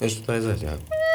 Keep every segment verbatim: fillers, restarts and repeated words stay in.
Jeszcze tutaj zejdzie.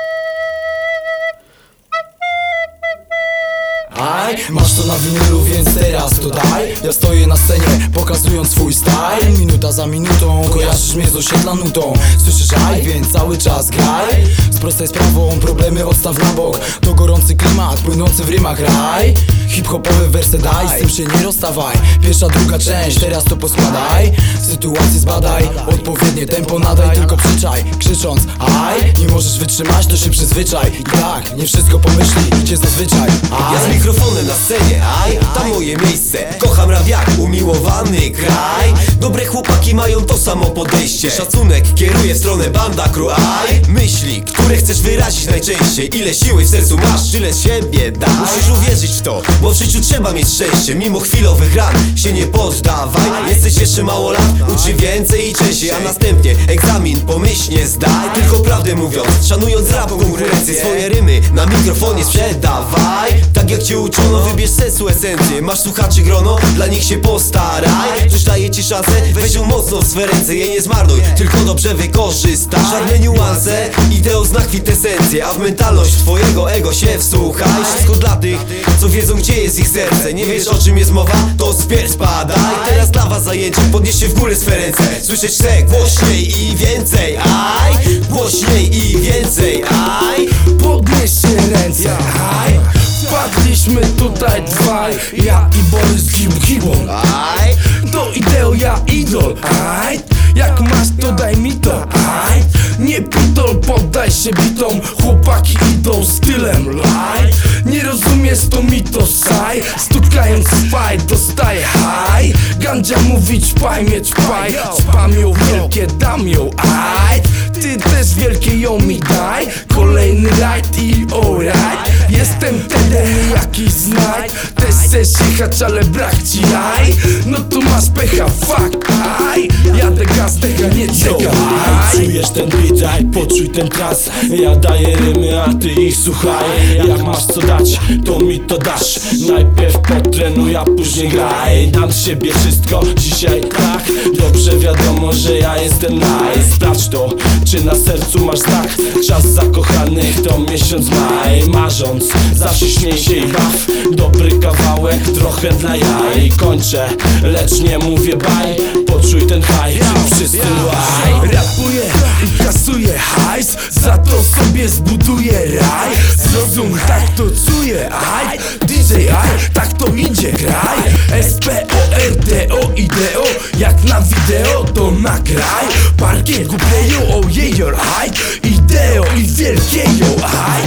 Aj, masz to na winylu, więc teraz to daj. Ja stoję na scenie, pokazując swój style. Minuta za minutą, kojarzysz mnie z osiedla nutą. Słyszysz aj, więc cały czas graj. Sprostaj sprawą, problemy odstaw na bok. To gorący klimat, płynący w rymach raj. Hip-hopowe wersy daj, z tym się nie rozstawaj. Pierwsza, druga część, teraz to poskładaj. Sytuację zbadaj, odpowiednie tempo nadaj. Tylko krzyczaj, krzycząc aj. Nie możesz wytrzymać, to się przyzwyczaj. I tak, nie wszystko pomyśli, idzie zazwyczaj aj. Ja z mikrofonem na scenie, aj, tam moje miejsce. Kocham rap jak umiłowany kraj. Dobre chłopaki mają to samo podejście. Szacunek kieruje w stronę banda crew, aj. Myśli, które chcesz wyrazić najczęściej. Ile siły w sercu masz, tyle z siebie daj. Musisz uwierzyć w to, bo w życiu trzeba mieć szczęście. Mimo chwilowych ran się nie poddawaj. Jesteś jeszcze mało lat, uczy więcej i częściej. A następnie egzamin pomyślnie zdaj. Tylko prawdę mówiąc, szanując rap konkurencję. Swoje rymy na mikrofonie sprzedawaj. Tak jak cię uczono, wybierz sensu esencję. Masz słuchaczy grono, dla nich się postaraj. Ktoś daje ci szansę, weź ją mocno w swe ręce. Jej nie zmarnuj, tylko dobrze wykorzystaj. Żadne niuanse, ideo zna kwintesencję. A w mentalność twojego ego się wsłuchaj. Wszystko dla tych, co wiedzą gdzie jest ich serce. Nie wiesz o czym jest mowa, to spier spadaj. Teraz dla was zajęcie, podnieście w górę swe ręce. Słyszeć chcę głośniej i więcej, aj. Głośniej i więcej, aj. Podnieście ręce, aj. Wpadliśmy tutaj dwaj, ja i Borys Gibon. Aj. To ideo, ja idol, aj. Jak masz to daj mi to, aj. Nie pitol, poddaj się bitom. Chłopaki idą stylem light. Nie rozumiesz to mi to szaj. Stukając w fight dostaję haj. Gandzia mówi ćpaj mnie ćpaj. Ćpam ją wielkie, dam ją aj. Ty też wielkie ją mi daj. Kolejny rajd i alright. Jestem ten jakiś znajd. Też chcesz jechać, ale brak ci jaj. No to masz pecha, fuck aj. Jadę gaz, tego nie czekam aj. Czujesz ten beat, aj, poczuj ten tras. Ja daję rymy, a ty ich słuchaj. Jak masz co dać, to mi to dasz. Najpierw potrenuj, a później graj. Dam z siebie wszystko, dzisiaj tak. Dobrze wiadomo, że ja jestem naj. Sprawdź to, czy na sercu masz znak. Czas zakochanych to miesiąc maj. Marząc, zawsze śmiej się i baw. Dobry kawałek, trochę dla jaj. Kończę, lecz nie mówię baj. Poczuj ten haj, wszyscy łaj. Rapuję i kasuję hajs. Za to sobie zbuduję raj. Zrozum, tak to czuję, aj. D J, aj, tak to idzie, graj. S P O R D O ideo. Jak na wideo to nagraj. Parkiet głupieją, ojej, aj. Ideo i wielkieją, aj.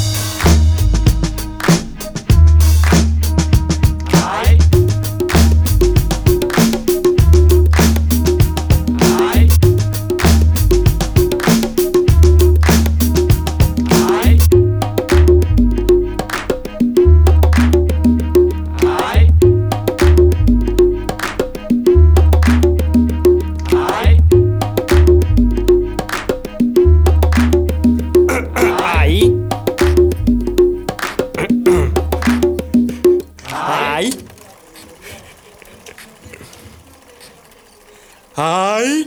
Aj.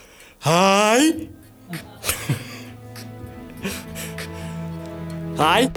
Aj. Aj.